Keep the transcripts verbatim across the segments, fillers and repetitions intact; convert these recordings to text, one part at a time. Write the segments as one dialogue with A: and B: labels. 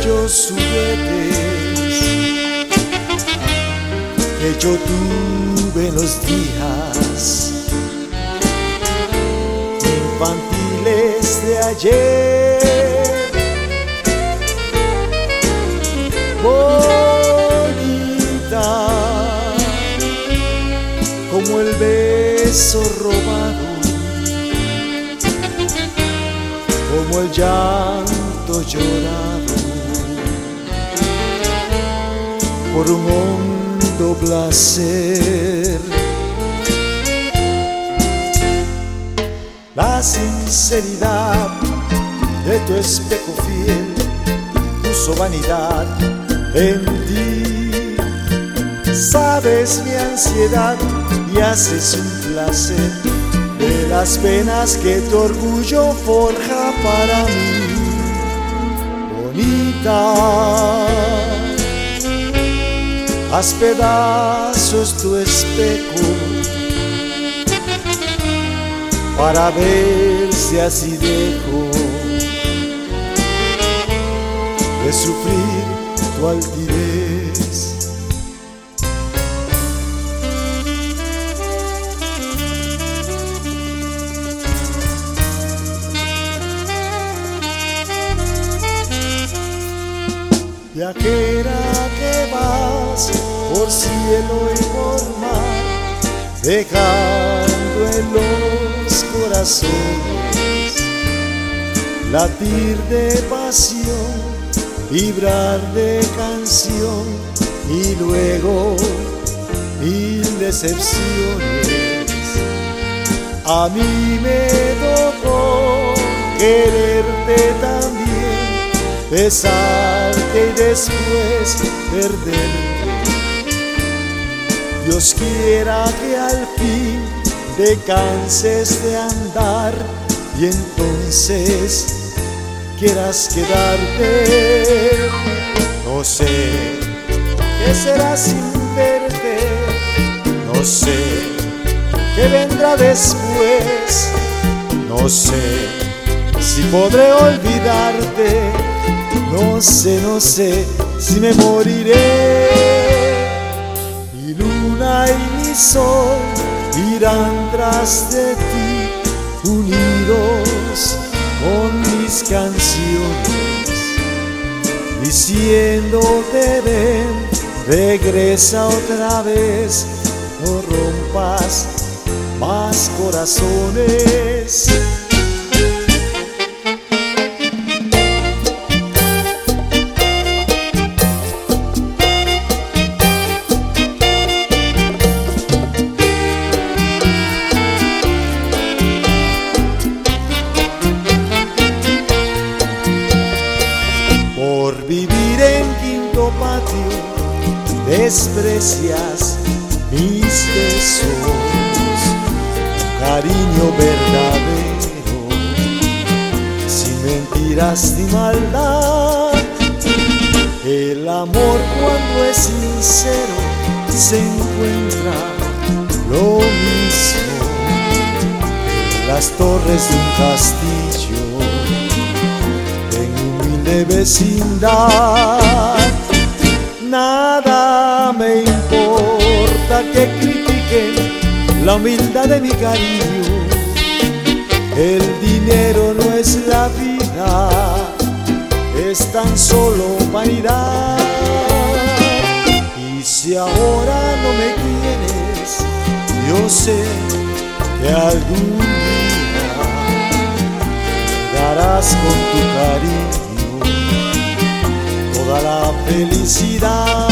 A: bellos juguetes que yo tuve en los días infantiles de ayer. Bonita como el beso robado, como el llanto llorado por un hondo placer. La sinceridad de tu espejo fiel puso vanidad en ti. Sabes mi ansiedad y haces un placer de las penas que tu orgullo forja para mí. Bonita, haz pedazos tu espejo para ver si así dejo de sufrir tu altivez. Viajera que vas por cielo y por mar, dejando en los corazones latir de pasión, vibrar de canción y luego mil decepciones. A mí me tocó quererte también, besarte y después perderte. Dios quiera que al fin te canses de andar y entonces quieras quedarte. No sé qué será sin verte, no sé qué vendrá después, no sé si podré olvidarte, no sé, no sé si me moriré. Mi luna y mi sol irán tras de ti, unidos con mis canciones, diciéndote ven, regresa otra vez, no rompas más corazones. Por vivir en quinto patio desprecias mis besos, cariño verdadero, sin mentiras ni maldad. El amor cuando es sincero se encuentra lo mismo en las torres de un castillo, de vecindad. Nada me importa que critiquen la humildad de mi cariño. El dinero no es la vida, es tan solo vanidad. Y si ahora no me quieres, yo sé que algún día me darás con tu cariño toda la felicidad.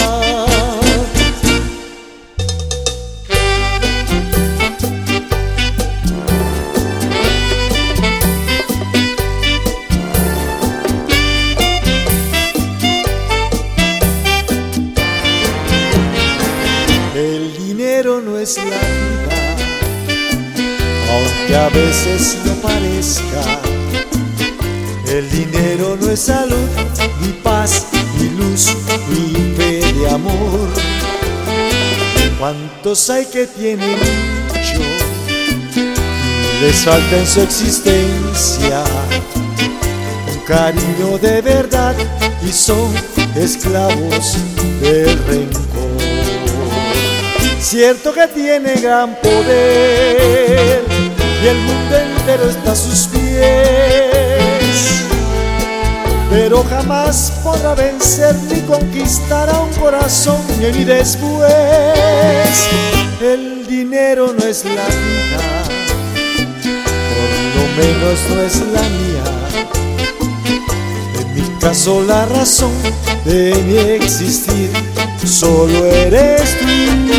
A: El dinero no es la vida, aunque a veces no parezca. El dinero no es salud, ni paz, ni luz, ni fe de amor. ¿Cuántos hay que tienen mucho y les falta en su existencia un cariño de verdad y son esclavos del rencor. Cierto que tiene gran poder y el mundo entero está a sus pies, pero jamás podrá vencer ni conquistar a un corazón ni después. El dinero no es la vida, por lo menos no es la mía. En mi caso la razón de mi existir solo eres tú.